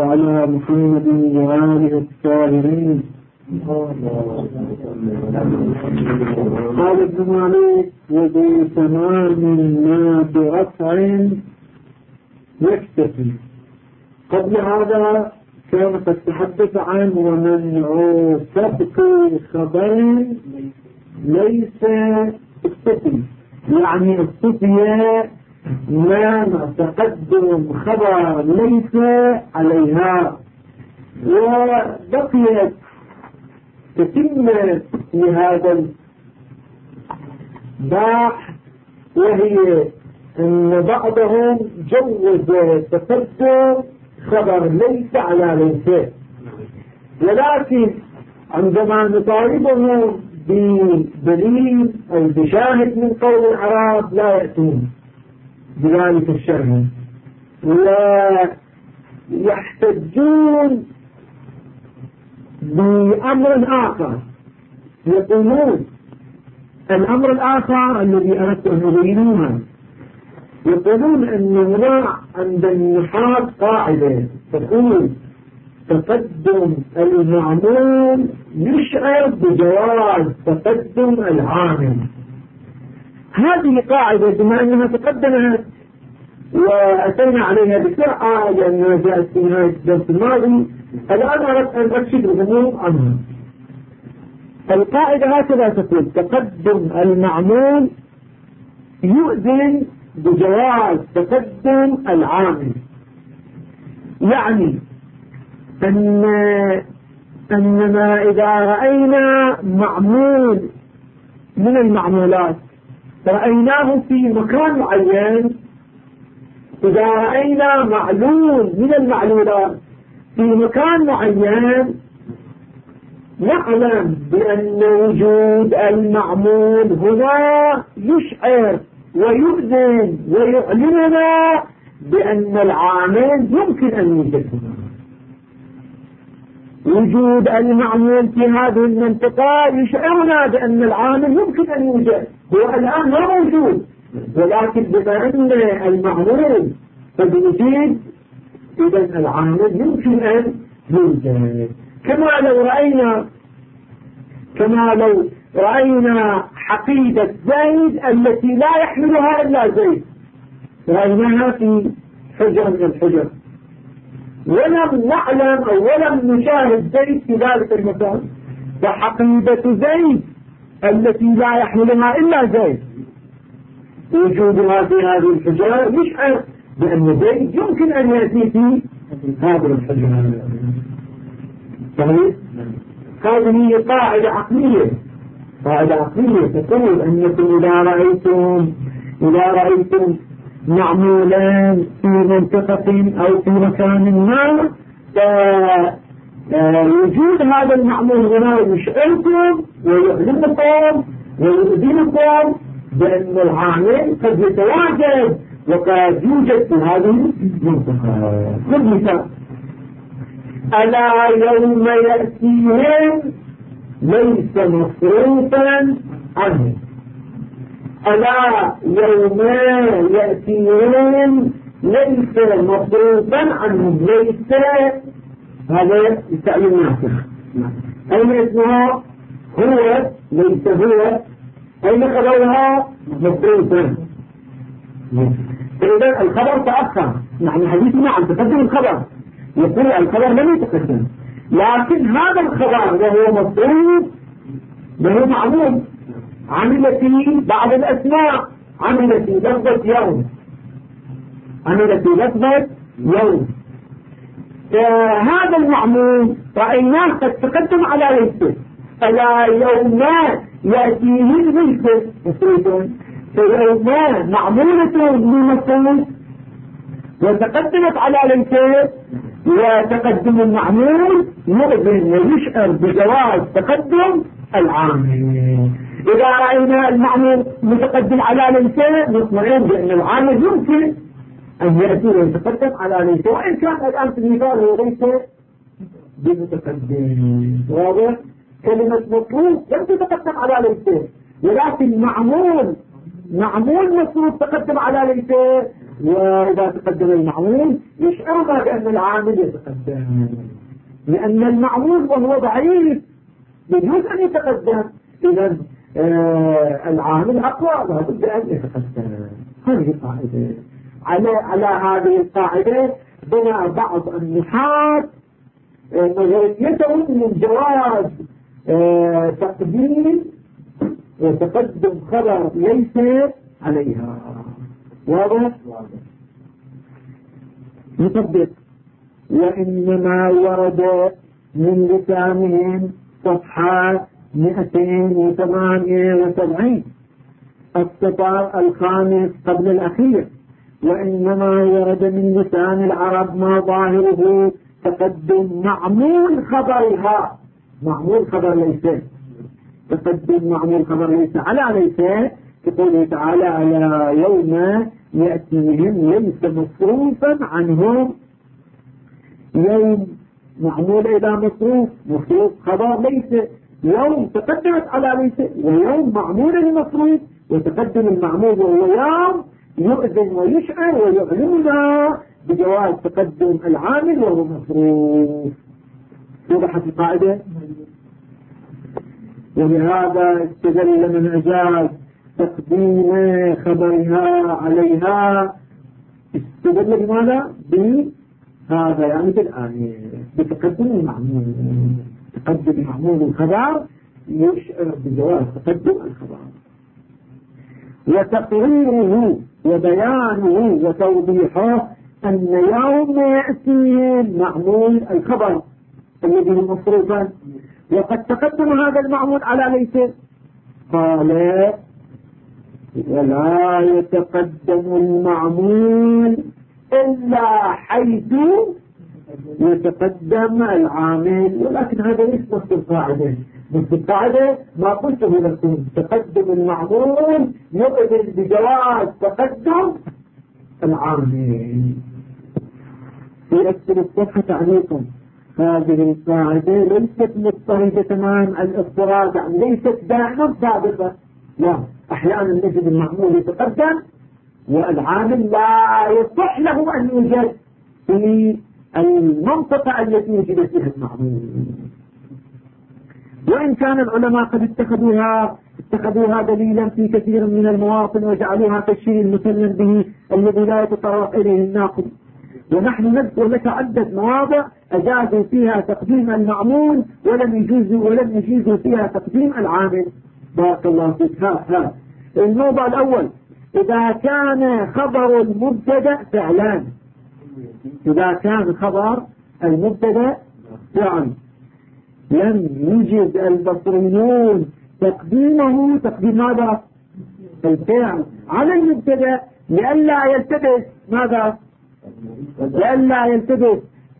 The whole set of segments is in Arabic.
على محمد وآله الطاهرين. قال ابن مالك وذو تمام ما برفع يكتفي. قبل هذا كان قد تحدث عن ومنع سبق خبر ليس اكتفي، يعني الصفية ما تقدم خبر ليس عليها. وبقيت تتمة لهذا الباحث، وهي أن بعضهم جوز تقدم خبر ليس على ليس، ولكن عندما نطالبهم بدليل أو بشاهد من قول العرب لا يأتون بذلك الشرح، ويحتجون بأمر آخر. يقولون الأمر الآخر الذي أردت أن أبينه، يقولون أن هناك عند النحاة قاعدة تقول تقدم المعمول يشعر بجواز تقدم العامل. هذه قاعدة بما أنها تقدمت وأتينا عليها بسرعة لأنها جاءت في نهاية الدرس الماضي، الآن أردت أن أكشف الغموض عنها. القاعدة هكذا تقول تقدم المعمول يؤذن بجواز تقدم العامل، يعني أننا إذا رأينا معمول من المعمولات رأيناه في مكان معين، إذا رأينا معلول من المعلولات في مكان معين، نعلم بأن وجود المعمول هنا يشعر ويؤذن ويعلمنا بأن العامل يمكن أن يوجد هنا. وجود المعمول في هذه المنطقة يشعرنا بأن العامل يمكن أن يوجد، هو الآن لا موجود، ولكن بما أن المعمول قد يوجد إذن العامل يمكن أن يوجد. كما لو رأينا حقيبة زيد التي لا يحملها إلا زيد، رأيناها في حجر من الحجر، ولم نعلم أو ولم نشاهد زيد في ذلك المكان، فحقيبة زيد التي لا يحملها إلا زيد وجودها في هذه الحجر يشعر بأن زيد يمكن أن يأتي في هذه الحجر. صحيح؟ هذه هي قاعدة عقلية تقول أنكم إذا رأيتم معمولا في منطقة أو في مكان ما، وجود هذا المعمول هنا يشعركم ويعلمكم ويؤذنكم بأن العامل قد يتواجد وقد يوجد في هذه المنطقة. مثال: ألا يوم يأتيهم ليس مصروفا عنه. ألا يوم يأتيهم ليس مصروفا عنهم. ليس هذا التعليم ناسخ. أين اسمها؟ هو. ليس هو. أين خبرها؟ مصروفا. إذا الخبر تأخر. نحن حديثنا عن تقدم الخبر، يقول الخبر لم يتقدم، لكن هذا الخبر وهو مصروف له معلوم. عمل فيه بعض الأسماء، عمل في لفظة يوم، فهذا المعلوم رأيناه قد تقدم على ليس. ألا يوم يأتيه ليس مصروف، فيوم معمولة لمصروف وتقدمت على ليس، وتقدم المعمول مؤذن ويشعر بجواز تقدم العامل. إذا رأينا المعمول متقدم على ليس نطمئن بأن العامل يمكن أن يأتي ويتقدم على ليس، وإن كان الآن في المثال هو ليس بمتقدم. واضح؟ كلمة مطلوب لم تتقدم على ليس، ولكن معمول مصروف تقدم على ليس، وإذا تقدم المعمول يشعرنا بأن العامل يتقدم، لأن المعمول وهو ضعيف يجوز أن يتقدم، إذا العامل أقوى لا بد أن يتقدم. هذه القاعدة. على هذه القاعدة بنى بعض النحاة نظريتهم من جواز تقديم وتقدم خبر ليس عليها. واضح؟ نطبق. وإنما ورد من لسانهم صفحة 278 السطر الخامس قبل الأخير. وإنما ورد من لسان العرب ما ظاهره تقدم معمول خبرها، معمول خبر ليس، تقدم معمول خبر ليس على ليس، كقوله تعالى على يوم يأتيهم ليس مصروفا عنهم. يوم معمول إلى مصروف خبر ليس، يوم تقدمت على ليس، ويوم معمول لمصروف وتقدم المعمول وهو يوم يؤذن ويشعر ويعلمنا بجواز تقدم العامل وهو مصروف. وضحت القاعدة. ولهذا استدل من أجاز تقديم خبرها عليها، استدل بماذا؟ بهذا يعني بالآية بتقدم المعمول، تقدم معمول الخبر يشعر بجواز تقدم الخبر. وتقريره وبيانه وتوضيحه أن يوم يأتيهم معمول الخبر الذي هو مصروفا، وقد تقدم هذا المعمول على ليس. قال ولا يتقدم المعمول إلا حيث يتقدم العامل. ولكن هذا ليس نص القاعدة. نص القاعدة ما قلته لكم، تقدم المعمول يؤذن بجواز تقدم العامل. في أكثر الصفحة تعليقا هذه القاعدة ليست مضطردة تمام الاضطراد، يعني ليست دائما ثابتة، لا، أحيانا نجد المعمول يتقدم والعامل لا يصح له أن يوجد في المنطقة التي وجد فيها المعمول. وإن كان العلماء قد اتخذوها دليلا في كثير من المواطن وجعلوها كالشيء المسلم به الذي لا يتطرق إليه الناقل. ونحن نذكر لك عدة مواضع أجازوا فيها تقديم المعمول ولم يجوزوا فيها تقديم العامل. بارك الله فيك. الموضع الأول: إذا كان خبر المبتدأ فعلا، إذا كان خبر المبتدأ فعلا لم يجد البصريون تقديمه تقديم ماذا؟ الفعل على المبتدأ لئلا يلتبس ماذا؟ لئلا يلتبس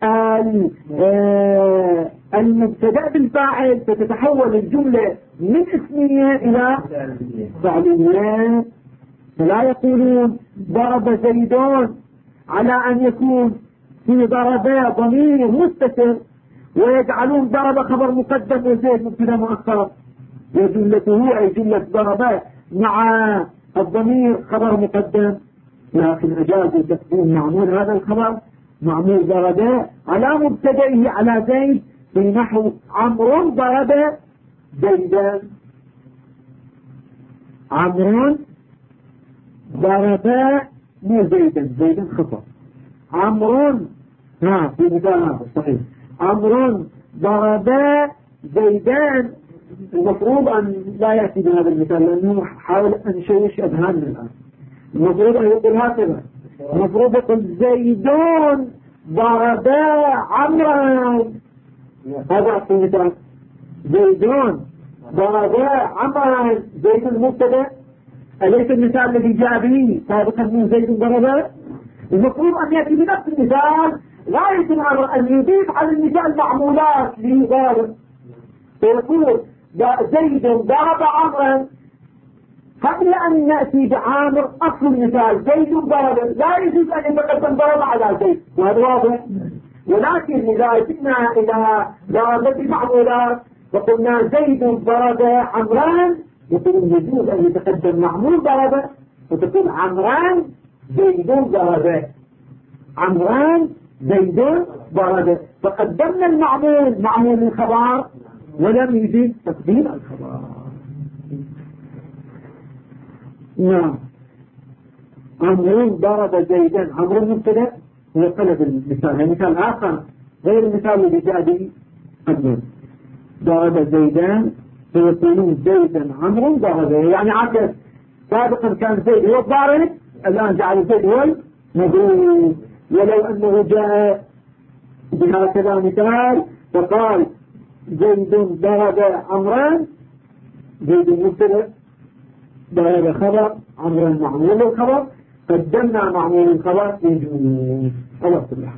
المبتدأ بالفاعل، فتتحول الجملة من اسمية إلى فعلية. فلا يقولون ضرب زيدون على أن يكون في ضربة ضمير مستتر، ويجعلون ضرب خبر مقدم وزيد مبتدا مؤخر، وجملته أي جملة ضربة مع الضمير خبر مقدم. لكن أجازوا تقديم معمول هذا الخبر معمول ضربة على مبتدئه على زيد، في نحو عمرو ضرب زيدا. عمرو ضرب مو زيدا خطأ. عمرو في مثال هذا صحيح، عمرو ضرب زيدان. المفروض أن لا يأتي بهذا المثال لأنه حاول أن يشوش أذهاننا الآن. المفروض أن يقول هكذا، المفروض يقول زيدون ضرب عمرو. هذا في مثال زيدون ضرب عمرو. زيد المبتدأ، أليس المثال الذي جاء به سابقا من زيد ضرب؟ المفروض أن يأتي بنفس المثال، غاية الأمر أن يضيف على المثال معمولات لضارب، فيقول زيد ضرب عمرا قبل أن نأتي بعامر. أصل المثال زيد ضرب، لا يجوز أن يتقدم ضرب على زيد، وهذا واضح. ولكن إذا جئنا إلى ضربة المعمولات وقلنا زيد ضرب عمران، يقول يجوز أن يتقدم معمول ضرب وتكون عمران زيد ضرب عمران زيد ضرب، فقدمنا المعمول معمول الخبر ولم يجد تقديم الخبر. نعم. عمرو ضرب زيدا، عمرو مبتدأ هو طلب المثال، يعني مثال آخر غير المثال الذي جاء به قبل. ضرب زيدان فيقولون زيدا عمرو ضرب، يعني عكس، سابقا كان زيد هو الضارب، الآن جعل زيد هو المضروب. ولو أنه جاء بهكذا مثال فقال زيد ضرب عمران، زيد مبتدأ ضرب خبر، عمران معمول الخبر، قدمنا معمول الخبر يجوز. الله سبحانه.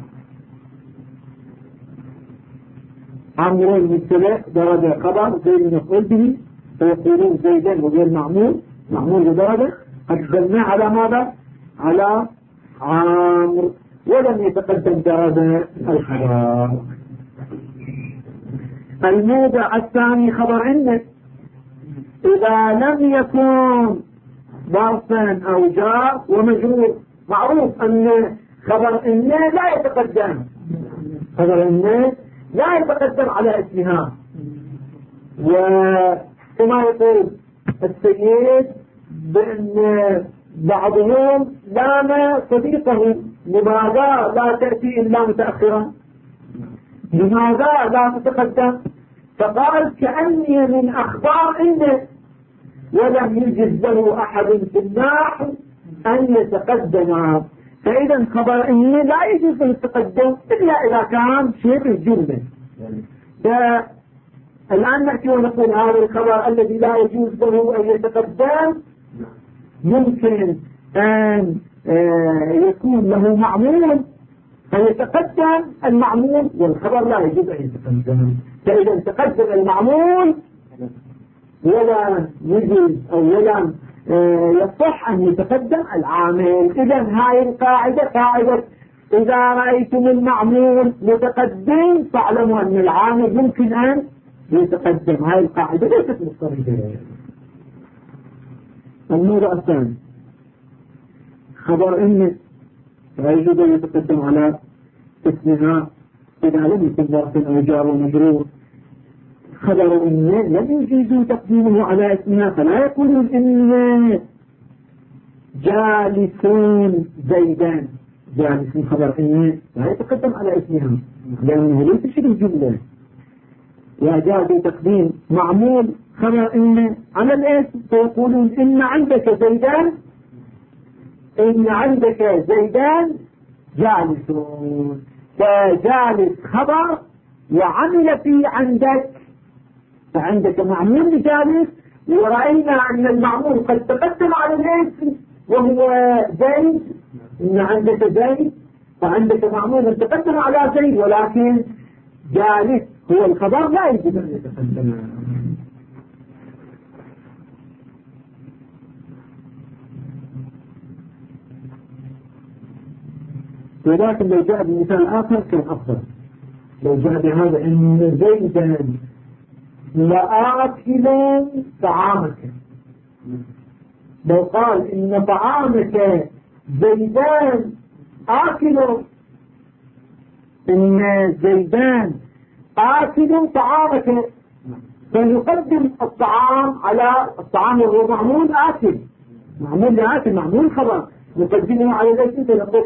عمرو مبتدأ ضرب خبر زيد مفعول به، فيقولون زيدا وغير معمول ضرب، قدمنا على ماذا؟ على عمرو، ولم يتقدم ضرب الخبر. الموضع الثاني خبر إن إذا لم يكن ظرفا أو جار ومجرور. معروف أن خبر إن لا يتقدم، خبر إن لا يتقدم على اسمها. وكما يقول السيد بأن بعضهم لام صديقه، لماذا لا تأتي إلا متأخرا؟ لماذا لا تتقدم؟ فقال كأني من أخبار إنه، ولم يجز له أحد في النحو أن يتقدم. فإذا خبر إنه لا يجوز أن يتقدم إلا إذا كان شبه الجملة. الآن نأتي ونقول هذا الخبر الذي لا يجوز له أن يتقدم يمكن أن يكون له معمول فيتقدم المعمول، والخبر لا يجوز أن يتقدم. فإذا تقدم المعمول ولا يجوز أو ولا يصح أن يتقدم العامل. إذا هاي القاعدة قاعدة إذا رأيتم المعمول متقدم فاعلموا أن العامل ممكن أن يتقدم. هاي القاعدة ليست مضطردة. الموضوع الثاني خبر إن لا يجوز أن يتقدم على اسمها إذا لم يكن ظرف أو جار ومجرور. خبر إن لم يجوز تقديمه على اسمها، فلا يقولون إن جالسون زيدان، جالس خبر إن لا يتقدم على اسمها لأنه ليس شبه جملة. وجاء تقديم معمول خبر إن على الاسم فيقولون إن عندك زيدان، إن عندك زيدان جالسون، فجالس خبر وعمل في عندك، فعندك معمول لجالس، ورأينا أن المعمول قد تقدم على الاسم وهو زيد، إن عندك زيد فعندك معمول تقدم على زيد، ولكن جالس هو الخبر لا يجب أن يتقدم. ولكن لو جاء بمثال آخر كان أفضل. لو جاء بهذا إن زيدا لآكل طعامك، لو قال إن طعامك زيدان آكل، إن زيدان آكل طعامك، فيقدم الطعام على الطعام وهو معمول آكل، معمول لآكل، معمول خبر نقدمه على الاسم، فنقول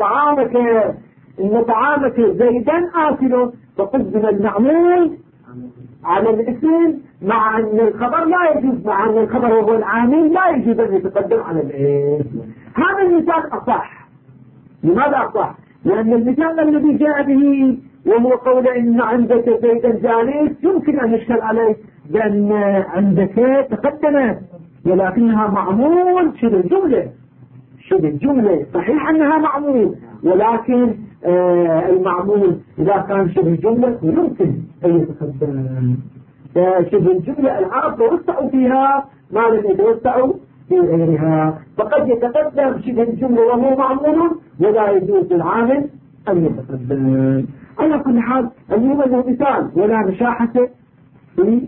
إن طعامك زيدان آكل، فقدم المعمول على الاسم، مع أن الخبر لا يجوز، مع أن الخبر وهو العامل لا يجوز أن يتقدم على الاسم. هذا المثال أصح. لماذا أصح؟ لأن المثال الذي جاء به وهو قول إن عندك زيدا جالس يمكن أن يشكل عليه، لأن عندك تقدمت ولكنها معمول شبه الجملة، شبه الجملة صحيح أنها معمول، ولكن المعمول إذا كان شبه الجملة يمكن أن يتقدم. فشبه الجملة العرب توسعوا فيها ما لم يتوسعوا في غيرها، فقد يتقدم شبه الجملة وهو معمول ولا يجوز العامل أن يتقدم. على كل حال اليوم له مثال ولا مشاحة في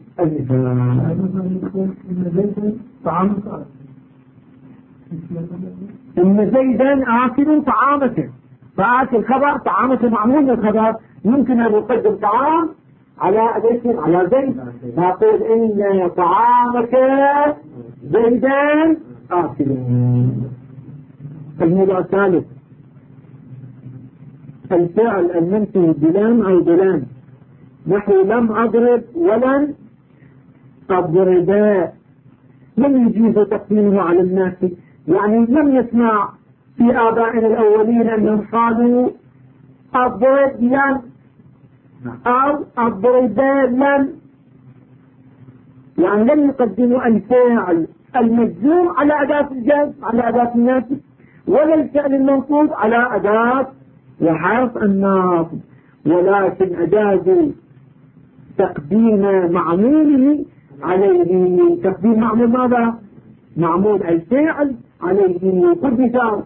المثال. إن زيدا آكل طعامك، فآكل خبر، طعامك معمول من الخبر، يمكن أن يقدم طعام على زيد، فأقول إن طعامك زيدا آكل. الموضوع الثالث الفعل المنفي بلام أو بلام، نحو لم أضرب ولن أضربا، لم يجيز تقديمه على الناس، يعني لم يسمع في آبائنا الأولين أنهم قالوا أضرب لن أو أضربا لن، يعني لم يقدموا الفعل المجزوم على أداة الجزم على أداة الناس، ولا الفعل المنصوب على أداة وحرف الناصب، ولكن أجازوا تقديم معموله عليه. تقديم معمول ماذا؟ معمول الفعل عليه. قد مثال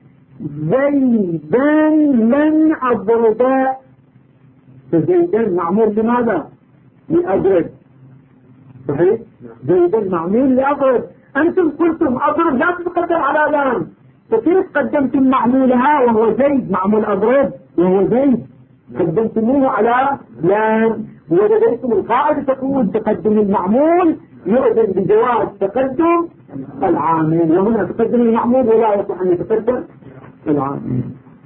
زيدا لن أضربا، فزيدا معمول لماذا؟ لأضرب، صحيح؟ زيدا معمول لأضرب. أنتم قلتم أضرب لا تتقدم على لام، فكيف قدمتم معمولها وهو زيد؟ معمول أضرب وهو زيد قدمتموه على لام، ولديكم القاعدة تقول تقدم المعمول يؤذن بجواز تقدم العامل، وهنا تقدم المعمول ولا يصح أن يتقدم العامل.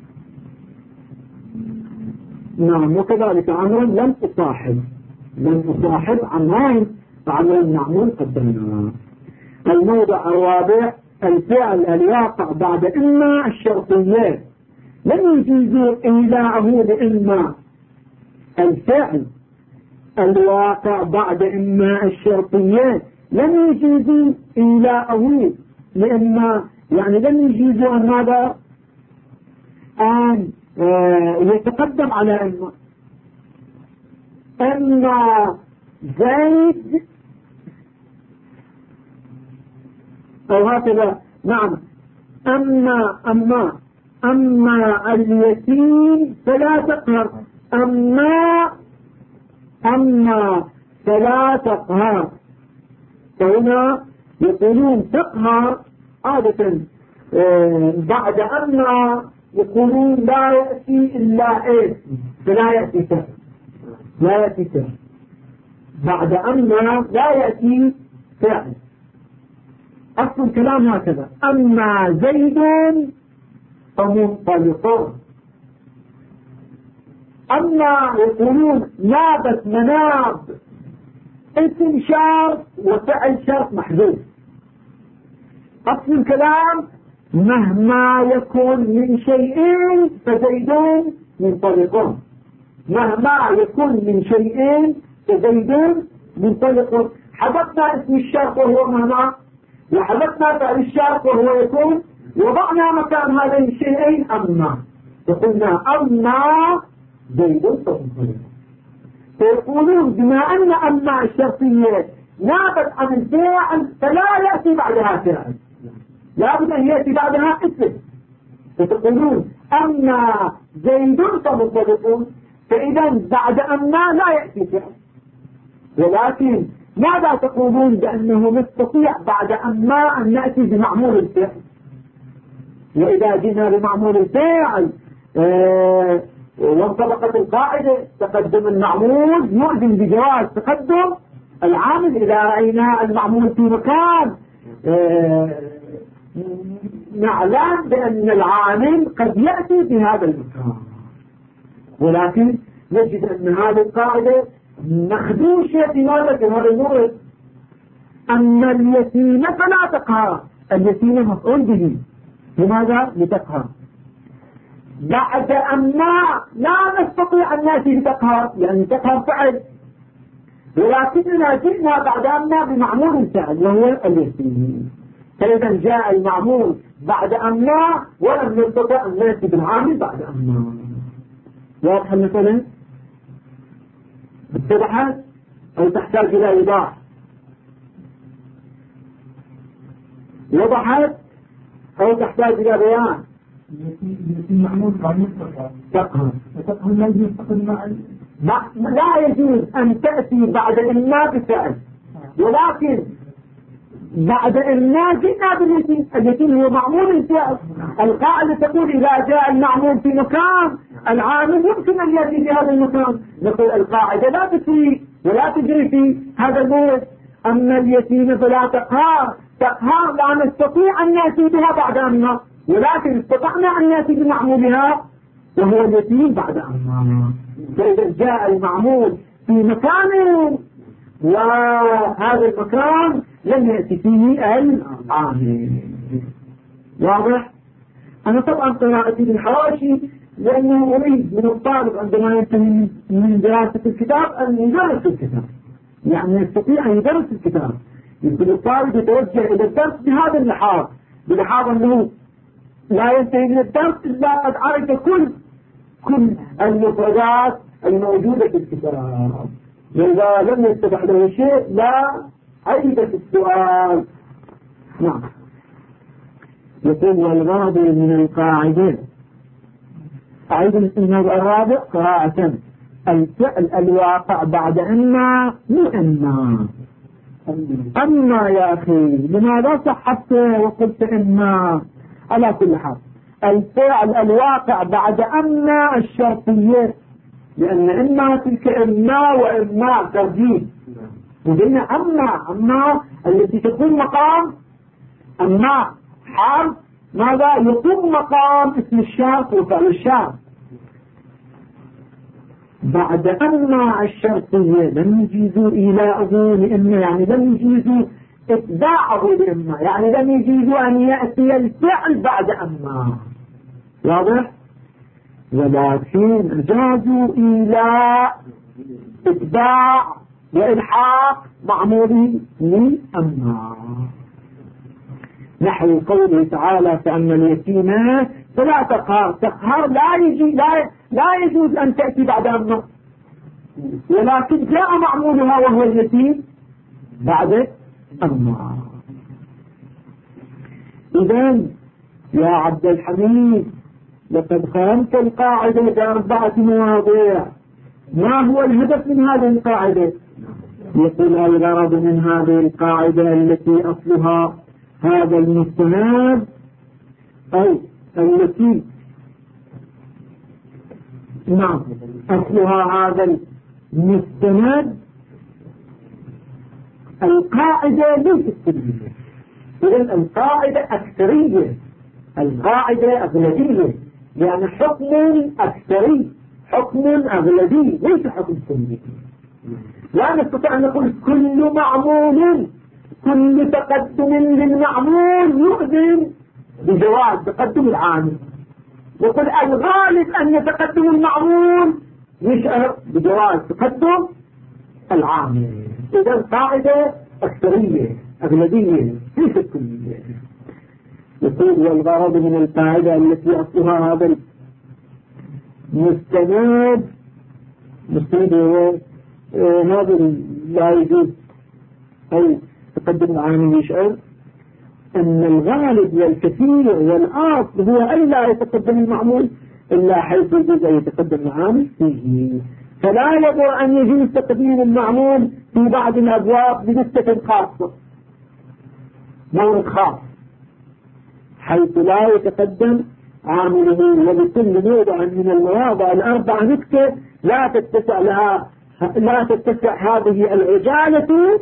نعم. وكذلك عمرا لم أصاحب عمران، فعمرا المعمول قدمناه. الموضع الرابع الفعل الواقع بعد إما الشرطيات، لم يجيزوا إيلاءه لإما. الفعل الواقع بعد إما الشرطيات لم يجيزوا إيلاءه لإما، يعني لم يجيزوا أن ماذا؟ أن يتقدم على إما زيد أو هكذا. نعم. أما اليتيم فلا تقهر، أما فلا تقهر، فهنا يقولون تقهر عادة بعد أما يقولون لا يأتي إلا إيه، فلا يأتي فعل، لا يأتي فعل بعد أما لا يأتي فعل. أصل الكلام هكذا: أما زيد فمنطلق. أما يقولون نابت مناب اسم شرط وفعل شرط محذوف. أصل الكلام مهما يكون من شيئين فزيدون منطلقون، مهما يكون من شيئين فزيدون منطلقون. حدثنا اسم الشرط وهو مهما، وحدثنا فعل الشرط وهو يكون، وضعنا مكان هذين الشيئين أما، وقلنا أما زيدون منطلقون. فيقولون بما أن أما الشرطية نابت عن الفاعل فلا يأتي بعدها فاعل، لابد أن يأتي بعدها اسم. فتقولون أما زيد فمنطلقون، فإذا بعد أما لا يأتي فعل. ولكن ماذا تقولون بأنه نستطيع بعد أما أن نأتي بمعمول الفعل؟ وإذا جئنا بمعمول الفعل وانطبقت القاعدة تقدم المعمول يؤذن بجواز تقدم العامل. إذا رأينا المعمول في مكان نعلم بأن العامل قد يأتي في هذا المكان، ولكن نجد أن هذه القاعدة مخدوشة في هذا المورد. أما اليتيم فلا تقهر، اليتيم مفعول به، لماذا؟ لتقهر. بعد أما لا نستطيع أن نأتي بتقهر، يعني تقهر فعل، ولكننا جئنا بعد أما بمعمول الفعل وهو اليتيم. فإذا جاء المعمول بعد أما ولم نستطيع أن نأتي بالعامل بعد أما. واضح المثلا؟ اتضحت أو تحتاج إلى إيضاح؟ وضحت أو تحتاج إلى بيان؟ المعمول تقهر لا يجوز تقدم لا يجوز أن تأتي بعد إما بفعل، ولكن بعد إما جئنا باليتيم. اليتيم هو معمول الفعل. القاعدة تقول إذا جاء المعمول في مكان العامل يمكن أن يأتي في هذا المكان. نقول القاعدة لا تسري ولا تجري في هذا المورد. أما اليتيم فلا تقهار. تقهار لا نستطيع أن نأتي بها بعد أما، ولكن استطعنا أن نأتي بمعمولها وهو اليتيم بعد أما. فإذا جاء المعمول في مكان وهذا المكان لم يأتي فيه العامل. واضح؟ أنا طبعا قراءتي بالحواشي لأنه أريد من الطالب عندما ينتهي من دراسة الكتاب أن يدرس الكتاب، يعني يستطيع أن يدرس الكتاب. يمكن الطالب يتوجه إلى الدرس بهذا اللحاظ، بلحاظ أنه لا ينتهي من الدرس إلا قد عرف كل المفردات الموجودة في الكتاب، وإذا لم يتبع له شيء لا عيب في السؤال. نعم. يقول والغرض من القاعدة. أعيد الإسناد الرابع قراءة. الفعل الواقع بعد أما لأما. أما يا أخي لماذا صحبت وقلت إما؟ على كل حال الفعل الواقع بعد أما الشرطية، لأن إما تلك إما وإما ترجيح. وقلنا أما التي تكون مقام أما حرف ماذا يقوم مقام اسم الشرط وفعل الشرط. بعد أما الشرطية لم يجيزوا إيلاءه لإما، يعني لم يجيزوا إتباعه لإما، يعني لم يجيزوا أن يأتي الفعل بعد أما. واضح؟ ولكن أجازوا إيلاء إتباع وإلحاق معمول لأما، نحو قوله تعالى فأما اليتيم فلا تقهر. تقهر لا يجوز أن تأتي بعد أما، ولكن جاء معمولها وهو اليتيم بعد أما. إذن يا عبد الحميد لقد فهمت القاعدة بأربعة مواضيع. ما هو الهدف من هذه القاعدة؟ يقول الغرض من هذه القاعدة التي أصلها هذا المستند أو التي أصلها هذا المستند القاعدة للإستدلال. إذن القاعدة أكثرية، القاعدة أغلبية، يعني حكم أكثري، حكم أغلبي ليس حكم سني. لا نستطيع أن نقول كل معمول، كل تقدم للمعمول يؤذن بجواز تقدم العامل، وقل الغالب أن يتقدم المعمول يشعر بجواز تقدم العامل. إذا قاعدة أكثرية أغلبية ليست كلية. يقول والغرض من القاعدة التي أصلها هذا المستند هو هذا لا يجوز أو تقدم العامل يشعر أن الغالب والكثير والأصل هو ألا يتقدم المعمول إلا حيث يجوز أن يتقدم العامل فيه، فلا يجوز أن يجوز تقديم المعمول في بعض الأبواب بنسبة خاصة، مورد خاص حيث لا يتقدم عامله. وبكل موضع من المواضع الأربع نكتة لا تتسع هذه العجالة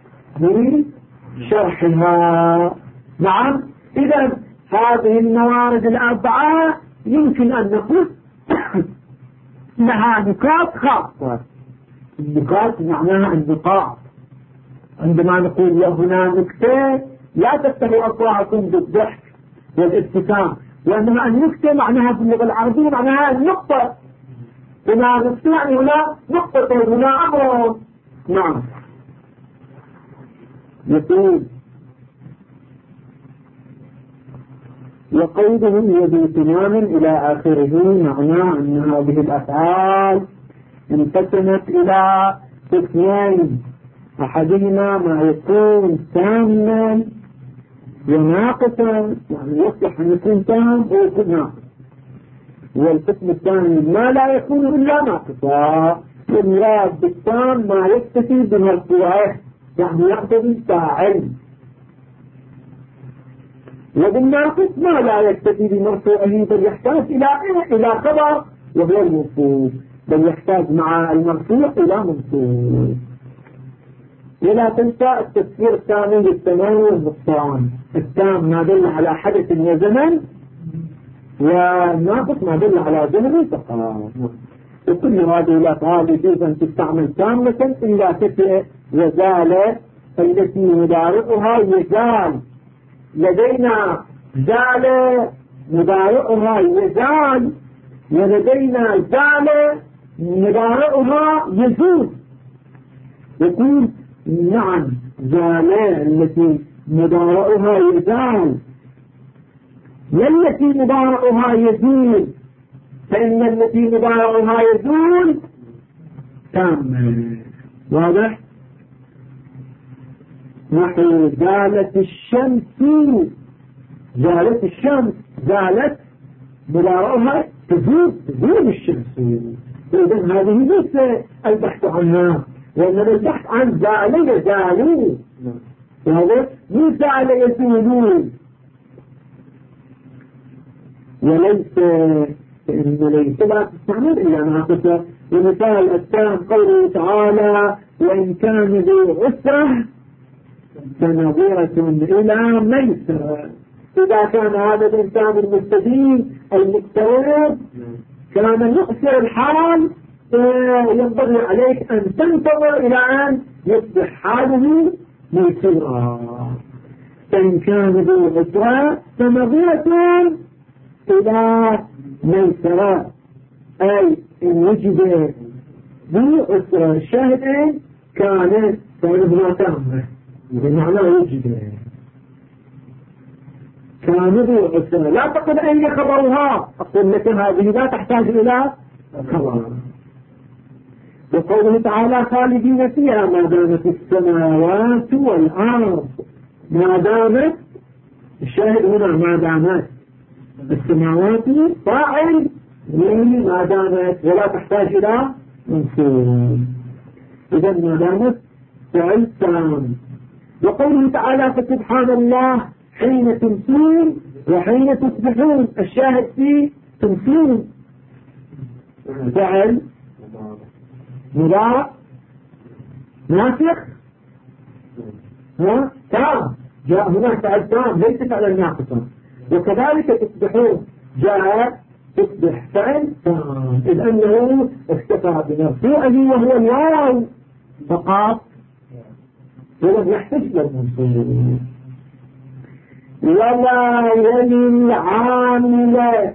بشرحها. نعم. إذا هذه الموارد الأربعة يمكن أن نقول لها نقاط خاصة. النقاط معناها النقاط. عندما نقول هنا نكتة لا تستوي أصواعكم بالضحك والابتسام، وإنما النكتة معناها في اللغة العربية معناها النقطة. هنا نكتة يعني هنا نقطة، هنا أمر. نعم. يقول وقوله يدي تماما إلى آخره معناه أن هذه الأفعال انقسمت إلى قسمين، أحدهما ما يكون تاما وناقصا، يعني يصلح أن يكون تام ويكون ناقص، والقسم الثاني ما لا يكون إلا ناقصا. المراد بالتام ما يكتفي بمرفوعه، يعني يقتضي فاعل، وبالناقص ما لا يكتفي بمرفوعه بل يحتاج إلى خبر وهو الموصوف، بل يحتاج مع المرفوع إلى منصوب. ولا تنسى التفسير الثاني للتمام والنقصان. التام ما دل على حدث وزمن، والناقص ما دل على زمن فقط. وكل هذه الأفعال يجوز أن تستعمل تامة إلا تفئ وزال التي مضارعها يزال. لدينا زال مضارعها يزال، ولدينا زال مضارعها يزول. يقول نعم زال التي مضارعها يزال والتي مضارعها يزول، فإن التي مضارعها يزول تام. واضح؟ نحو زالت الشمس، زالت الشمس، زالت مضارعها تزول الشمس. إذن هذه ليس البحث عنها، وإنما البحث عن زال يزالون. واضح؟ مو زال يزولون. وليس إنه ليس لا تستعمل إلا ناقصة. ومثال التام قوله تعالى وإن كان ذو عسرة فنظيرة إلى ميسرة. إذا كان هذا الإنسان المستدين المقترب كان يؤثر الحال، ينبغي عليك أن تنتظر إلى أن يصبح حاله ميسورا. فإن كان ذو عسرة فنظيرة إلى ميسرة، أي إن وجد ذو عسرة. الشاهد إيه؟ كانت هنا تامة بمعنى وجد. كان ذو عسرة لا تقل أي خبرها، أقول لك هذه لا تحتاج إلى خبر. وقوله تعالى خالدين فيها ما دامت السماوات والأرض. ما دامت، الشاهد هنا ما دامت السماوات فاعل ما دامت ولا تحتاج إلى منصوب. إذا ما دامت فعل تام. وقوله تعالى فسبحان الله حين تمسون وحين تصبحون. الشاهد فيه تمسون فعل مضارع ناسخ تام، جاء هنا فعل تام ليس فعلا ناقصا. وكذلك تصبحون جاء تصبح فعل تام، إذ أنه اكتفى بمرفوعه وهو الواو فقط ولم يحتج للمنصوب. ولا يلي العامل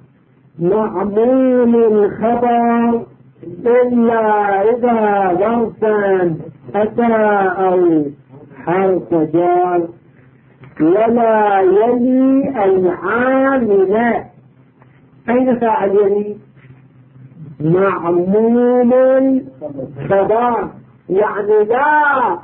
معمول الخبر إلا إذا ظرفا أتى أو حرف جار. ولا يلي العامل، أين فاعل يلي؟ معمول الخبر، يعني لا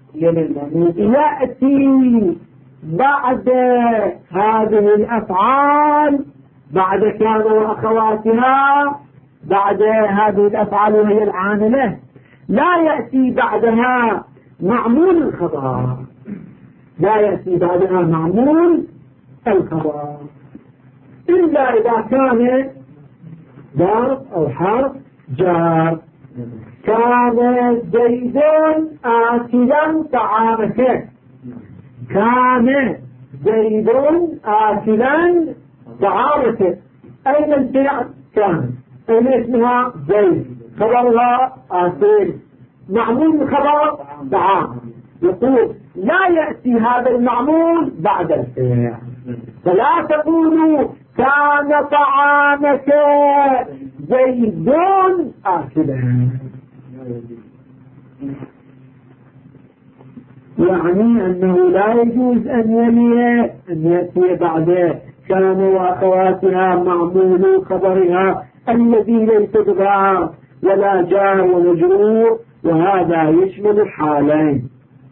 يأتي بعد هذه الأفعال، بعد كان وأخواتها، بعد هذه الأفعال وهي العاملة، لا يأتي بعدها معمول الخبر، لا يأتي بعدها معمول الخبر إلا إذا كان ظرف أو حرف جار. كان زيد آكلا طعامك. كان زيد آكلا طعامك. أين الفعل كان؟ أين اسمها زيد؟ خبرها آكل، معمول الخبر طعام. يقول لا يأتي هذا المعمول بعد الفعل، فلا تقولوا كان طعامك زيد آكلا، يعني أنه لا يجوز أن يأتي بعد كان وأخواتها معمول خبرها الذي ليس بضاعف ولا جار ومجرور، وهذا يشمل الحالين.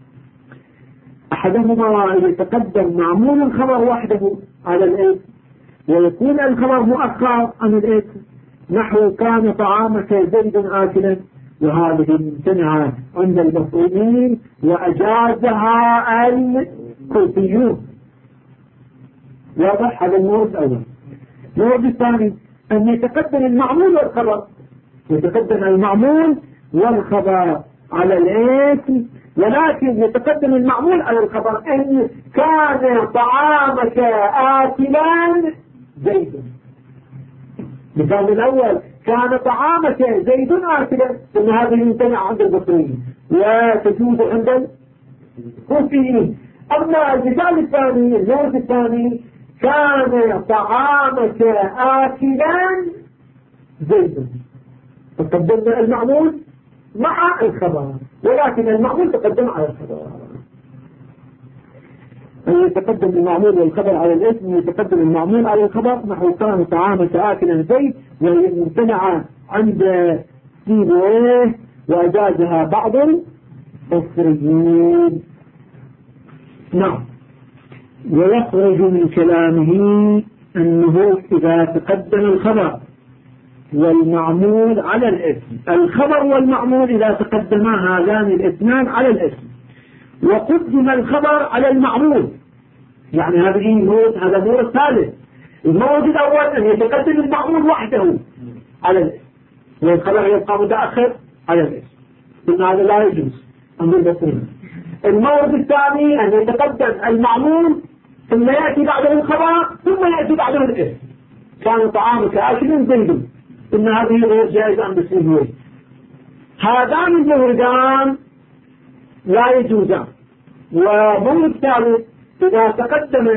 أحدهما يتقدم معمول الخبر وحده على الاسم، ويكون الخبر مؤخر عن الاسم، نحو كان طعامك زيد آكلا، وهذه ممتنعة عند البصريين وأجازها الكوفيون. واضح؟ هذا المورد الأول. المورد الثاني أن يتقدم المعمول والخبر، يتقدم المعمول والخبر على الاسم، ولكن يتقدم المعمول على الخبر. إن كان طعامك آكلا زيد، مثال الأول كان طعامك زيد آكلا، إن هذا يمتنع عند البصريين وتجوز عند الكوفيين. أما المثال الثاني، المورد الثاني، كان طعامك آكلا زيد، فقدمنا المعمول مع الخبر، ولكن المعمول تقدم على الخبر. أن يتقدم المعمول والخبر على الاسم، يتقدم المعمول على الخبر، نحو كان طعامك آكلا زيد، وهي ممتنعة عند سيبويه وأجازها بعض البصريين. نعم. ويخرج من كلامه أنه إذا تقدم الخبر والمعمول على الاسم، الخبر والمعمول إذا تقدما هذان الاسمان على الاسم وقدم الخبر على المعمول، يعني هذا مورد ثالث. المورد الأول أن يتقدم المعمول وحده على الاسم والخبر يبقى متأخر على الاسم، إن هذا لا يجوز عند البصريين. المورد الثاني أن يتقدم المعمول ثم يأتي بعده الخبر ثم يأتي بعده الاسم، كان طعامك آكل زيد، إن هذه غير جائزة عند السيبويه. هذان الموردان لا يجوزان. ومورد ثالث إذا تقدم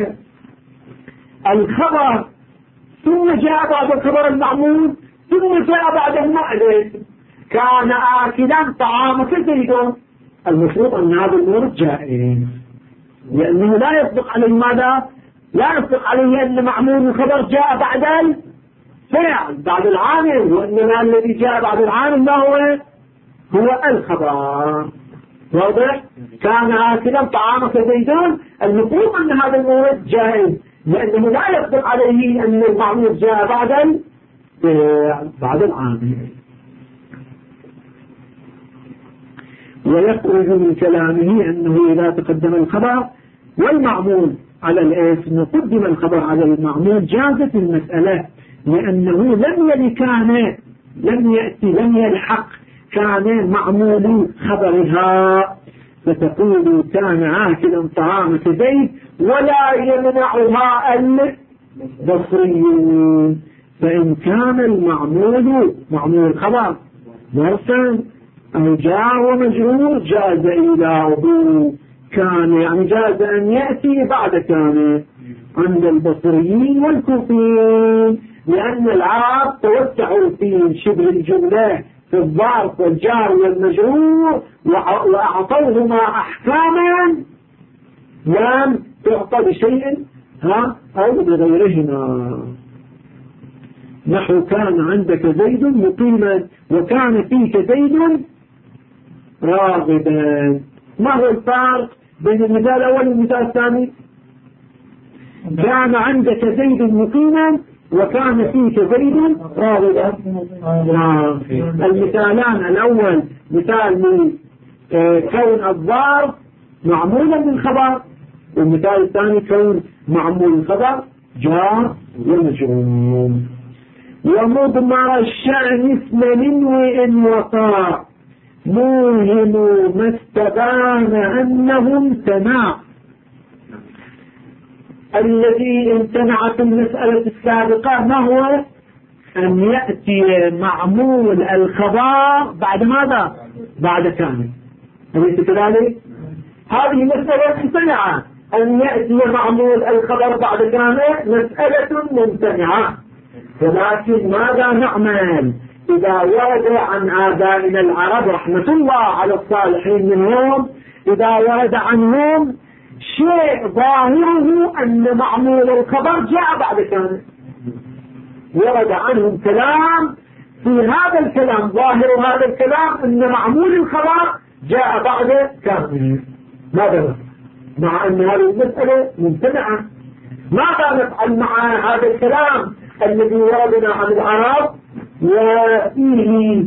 الخبر ثم جاء بعد الخبر المعمول ثم جاء بعده الاسم، كان آكلا طعامك زيد، المفروض أن هذا المورد جائز، لأنه لا يصدق عليه ماذا؟ لا يصدق عليه أن معمول الخبر جاء بعد الفعل بعد العامل، وإنما الذي جاء بعد العامل ما هو الخبر. واضح؟ كان آكلا طعامك زيد، المفروض أن هذا المورد جائز، لأنه لا يصدق عليه أن المعمول جاء بعد العامل. ويخرج من كلامه أنه إذا تقدم الخبر والمعمول على الاسم وقدم الخبر على المعمول جازت المسألة، لأنه لم يلحق كان معمول خبرها، فتقول كان آكلا طعامك زيد ولا يمنعها البصريون. فإن كان المعمول معمول الخبر مرسل أو جار ومجرور جاز إيلاؤه، كان يعني جاز أن يأتي بعد كان عند البصريين والكوفيين، لأن العرب توسعوا في شبه الجملة في الظرف والجار والمجرور وأعطوهما أحكاما لم تعطى بشيء أو بغيرهما. نحو كان عندك زيد مقيما وكان فيك زيد راغبا. ما هو الفرق بين المثال الأول والمثال الثاني؟ كان عندك زيد مقيما وكان فيك زيد راغبا. المثالان الأول مثال من كون الظرف معمولا بالخبر، والمثال الثاني كون معمول الخبر جار ومجرور. ومضمر الشأن اسم من وقع موهم ما استبان أنه امتنع. الذي امتنع في المسألة السابقة ما هو؟ أن يأتي معمول الخبر بعد ماذا؟ بعد كامل. أليس كذلك؟ هذه مسألة ممتنعة، أن يأتي معمول الخبر بعد كامل مسألة ممتنعة. ولكن ماذا نعمل إذا ورد عن آبائنا العرب رحمة الله على الصالحين منهم، إذا ورد عنهم شيء ظاهره أن معمول الخبر جاء بعد كامل، ورد عنهم كلام في هذا الكلام ظاهر هذا الكلام أن معمول الخبر جاء بعد كامل، ماذا نفعل مع أن هذه المسألة ممتنعة؟ ماذا نفعل مع هذا الكلام الذي وردنا عن العرب وفيه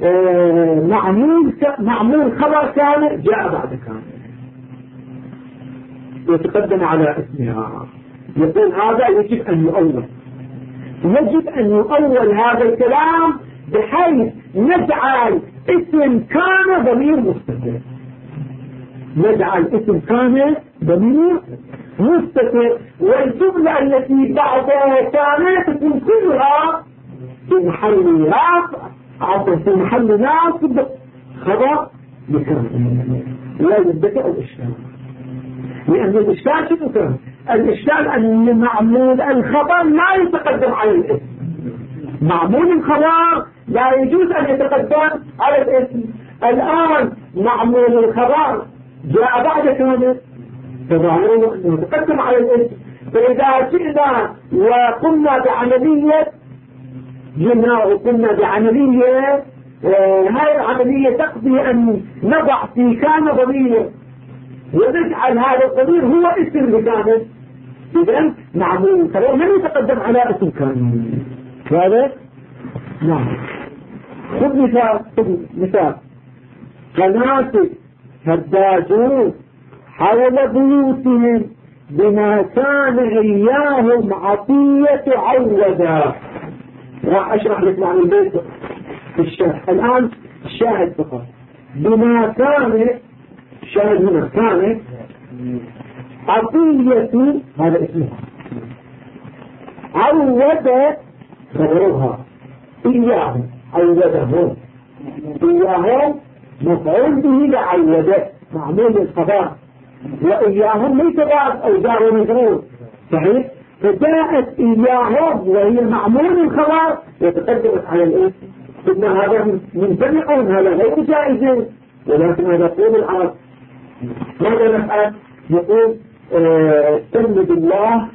معمول خبر كامل جاء بعد كامل يتقدم على اسمها؟ يقول هذا يجب أن يؤول، يجب أن يؤول هذا الكلام بحيث نجعل اسم كان ضمير مستتر، نجعل اسم كان ضمير مستتر، والجملة التي بعدها كانت تكون كلها في محل رفع أو في محل ناصب خبر بكان. لا يبدأ الإشكال، لأن الإشكال شنو كان؟ الإشكال أن معمول الخبر لا يتقدم على الاسم، معمول الخبر لا يجوز أن يتقدم على الاسم. الآن معمول الخبر جاء بعد كامل فظاهره أنه يتقدم على الاسم، فإذا جئنا وقمنا بعملية بعملية هاي العملية تقضي أن نضع في كان ضمير ونجعل هذا الضمير هو اسم لكامل، إذن معمول الخبر لم يتقدم على اسم كامل. هذا نعم. خذ مثال قناص هداجون حول بيوتهم بما كان إياهم عطية عودا. راح أشرح لك معنى البيت في الشرح الآن. الشاهد فقط بما كان، الشاهد هنا كان عطية، هذا اسمها عودا خبرها إياهم، عودهم إياهم مفعول به لعوده معمول الخبر، وإياهم ليس بعد أو جار ومجرور صحيح، فجاءت إياهم وهي معمول الخبر وتقدمت على الاسم. ثم هذا منتبع، هذا غير جائز، ولكن هذا قول العرب. ماذا نفعل؟ يقول تمد الله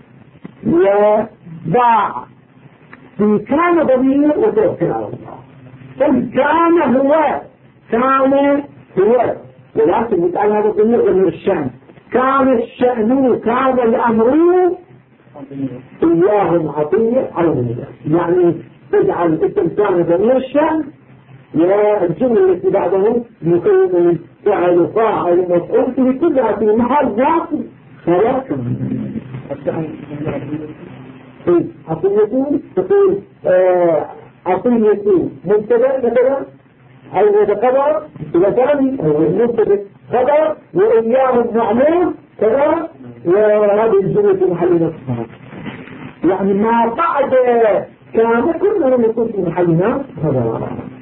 وضع في كان ضمير وتوكل على الله. كان هو، كان هو، ولكن يتعال هذا الضمير ضمير الشأن. كان الشأن، كان الأمر إياهم عطية على ضمير، يعني تجعل اسم كان ضمير الشأن والجملة التي بعده مكون من فعل فاعل مفعول به كلها في محل ناصب خلاص. عطية تقول عطية مبتدأ مثلا أو خبر إذا كان المبتدأ خبر وإياهم معمول كذا، وهذه الجملة في محل نصب، يعني ما بعد كان كله يكون في محل نصب.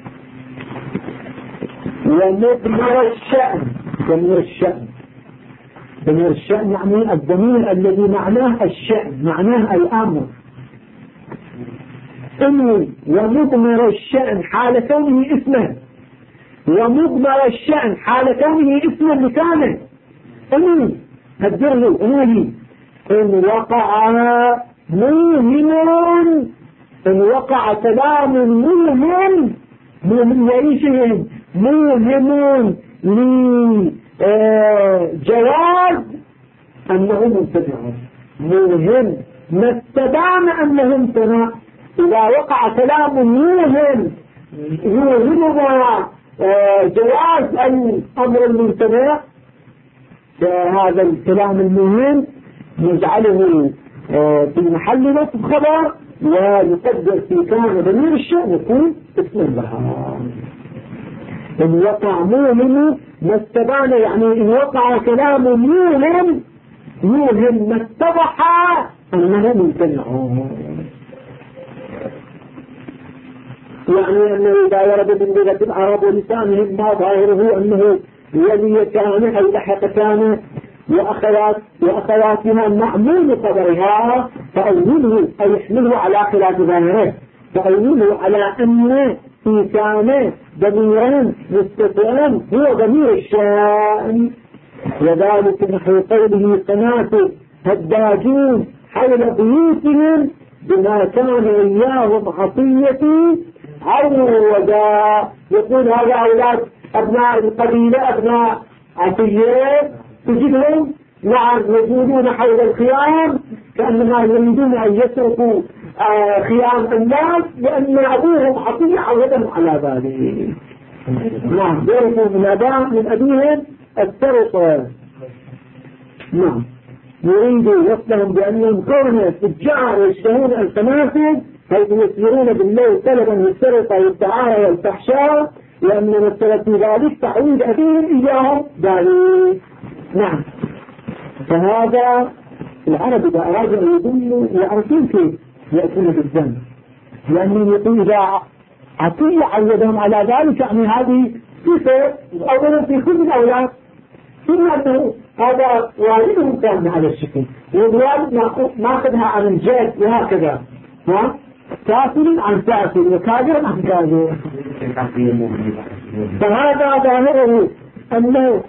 ومضمر الشأن، ضمير الشأن، ضمير الشأن يعني الضمير الذي معناه الشأن، معناه الأمر. ومضمر الشأن حال كونه اسما، ومضمر الشأن حال كونه اسما لكامل. هدره إن وقع موهم، إن وقع كلام موهم، موهم يعيشهم موهم لجواز أنه ممتنع، موهم ما استبان أنه ممتنع. إذا وقع كلام موهم يوهمنا جواز الأمر الممتنع، فهذا الكلام المهم نجعله في محل نصب خبر ويقدر في كان ضمير الشأن يكون اسم لها. إن وقع موهم ما استبان، يعني إن وقع كلام موهم ما اتضح أنه ممتنع، يعني أنه إذا ورد من لغة العرب ولسانهم ما ظاهره أنه ولي كان أو لحق كان وأخواتها معمول خبرها، فأوله أي يحمله على خلاف ظاهره، فأوله على أن في كان ضميرا مستترا هو ضمير الشأن. وذلك نحو قوله قناة هداجون حول بيوتهم بما كان إياهم عطية عودا. يقول هذا أولاد أبناء القبيلة أبناء عطية، تجدهم نعم يجولون حول الخيام كأنما يريدون أن يسرقوا خيام الناس، لأن أبوهم عطية عودهم على ذلك. نعم يرثوا من أبيهم السرقة. نعم يريدوا وصلهم بأنهم كونوا تجار ويشتهون التماثل حيث يسيرون بالليل طلبا للسرقة والدعارة والفحشاء، لأن مثل في ذلك تعويد أثير إياهم ذلك. نعم. فهذا العرب إذا أرادوا أن يدلوا يعرفون كيف يأتون بالذنب، لأنهم يقول إذا عطية عودهم على ذلك يعني هذه صفة أولا في كل الأولاد، ثم أنه هذا والدهم كان على الشكل، والوالد ماخذها عن الجد وهكذا، كافر عن كافر وكافر عن كافر. فهذا ظاهره أنه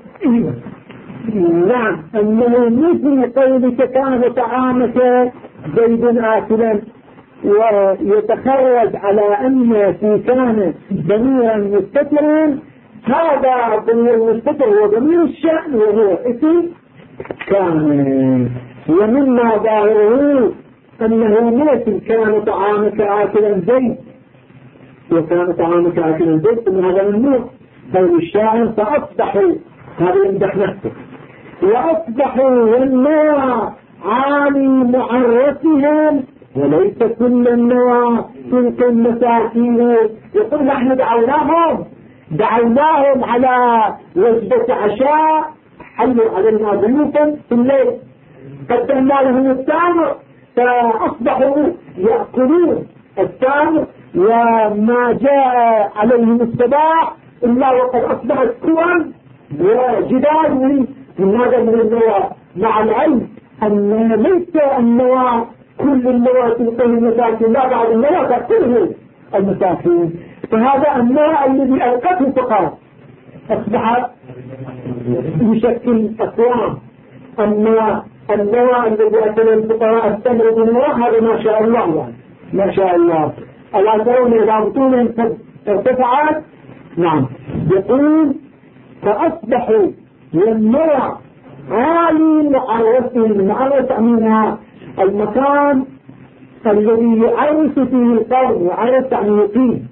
نعم أنه مثل قولك كان طعامك زيد آكلا، ويتخرج على أن في كان ضميرا مستترا، هذا ضمير المستتر هو ضمير الشأن وهو اسم كان. ومما ظاهره أنه مثل كان طعامك آكلا زيد وكان طعامك آكلا زيد، ثم هذا ممنوع قول الشاعر فأصبحوا، هذا يمدح نفسه، وأصبحوا والنوى عالي معرفهم وليس كل النوى تلك المساكين. يقول نحن دعوناهم على وجبة عشاء، حلوا علينا ضيوفا في الليل، قدمنا لهم التمر فأصبحوا يأكلون التمر، وما جاء عليهم الصباح إلا وقد أصبحت كوى وجدال من هذا من النوى، مع العلم أن ليس النوى كل النوى تلقيه المساكين، لا بعض النوى تأكله المساكين. فهذا النوى الذي ألقته فقط أصبح يشكل أقوام. أما النوى الذي أكل الفقراء التمر بالنوى هذا ما شاء الله يعني ما شاء الله. ألا ترون إذا بطولهم قد ارتفعت. نعم. يقول فأصبحوا والنوى عالي معرفهم، معرف منها المكان الذي يعرف فيه القوم، يعرف يعني يقيم،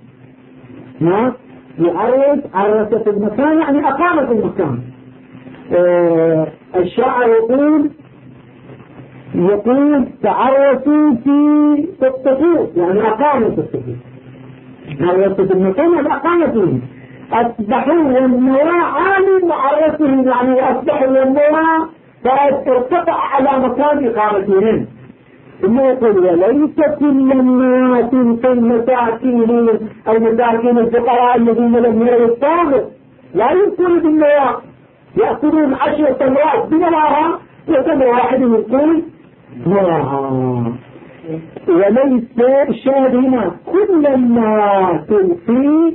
عرف في المكان يعني أقام في المكان. الشاعر يقول تعرفوا في الطفوف يعني أقاموا في الطفوف، عرفوا في المكان يعني أقاموا فيه. أصبحوا والنوى عالي معرفهم يعني أصبحوا والنوى فارتفع على مكان إقامتهم. ثم يقول وليس كل الناس كالمساكين، المساكين الفقراء الذين لم يروا الطامر لا يمكن بالنوى، يأكلون 10 تمرات بنواها وتمر واحد يقول نواها. وليس الشاهد هنا كل الناس تلقي،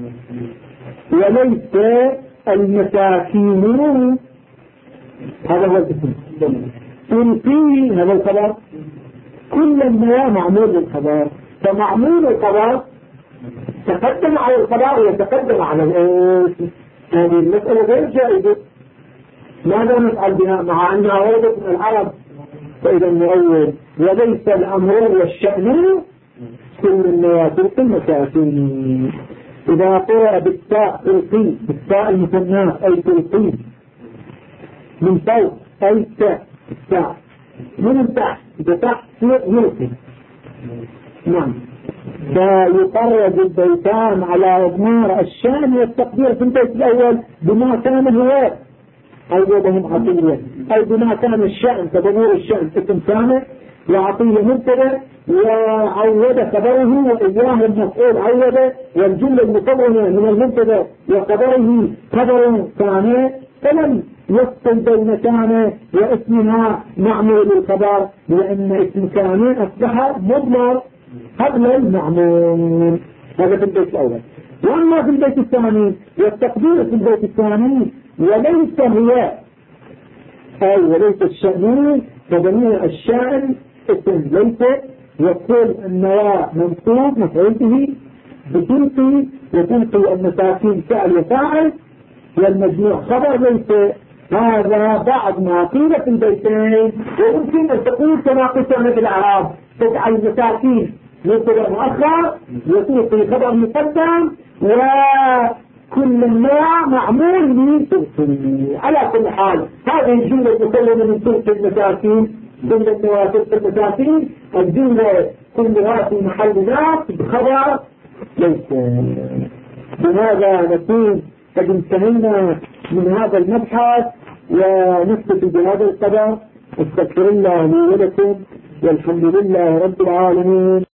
وليس المساكين، هذا هو الاسم تلقي، هذا الخبر. كل النوى معمول للخبر، فمعمول الخبر تقدم على الخبر ويتقدم على الاسم. هذه المسألة غير جائزة، ماذا نفعل بها مع أنها وردت من العرب؟ فإذا نؤول وليس الأمر والشأن كل النوى تلقي المساكين. إذا قرأ بالتاء تلقي، بالتاء المثنى أي تلقي، من فوق أي تاء من تحت بتحت يلقي. نعم. فيقرب البيتان على إضمار الشأن والتقدير في البيت الأول بما كان هو أيضهم عطية، أي بما كان الشأن تدبير الشأن اسم كان وعطية مبتدأ وعود خبره وإياه المفعول عود، والجملة المكونة من المبتدأ وخبره خبر كان، فلم يفصل بين كان واسمها معمول الخبر، لأن اسم كان أصبح مضمر قبل المعمول. هذا في البيت الأول. وأما في البيت الثاني والتقدير في البيت الثاني وليس هي أي وليس الشأن فضمير الشأن اسم ليس، وكل النواة منصوب مفعول به بتلقي، وتلقي المساكين فعل وفاعل، والمجموع خبر ليس. هذا بعض ما قيل في البيتين. ويمكن أن تقول كما قلت أنا في الأعراب تجعل المساكين مبتدأ مؤخر وتلقي خبر مقدم كل ما معمول من سلطني. على كل حال هذه الجملة المكونة من سلط المساكين، جملة نواسط المساكين، الجملة كلها في محل ناس بخبر ليس. بهذا نكون قد انتهينا من هذا المبحث ونكتفي بهذا القدر. استغفر الله لي ولكم والحمد لله رب العالمين.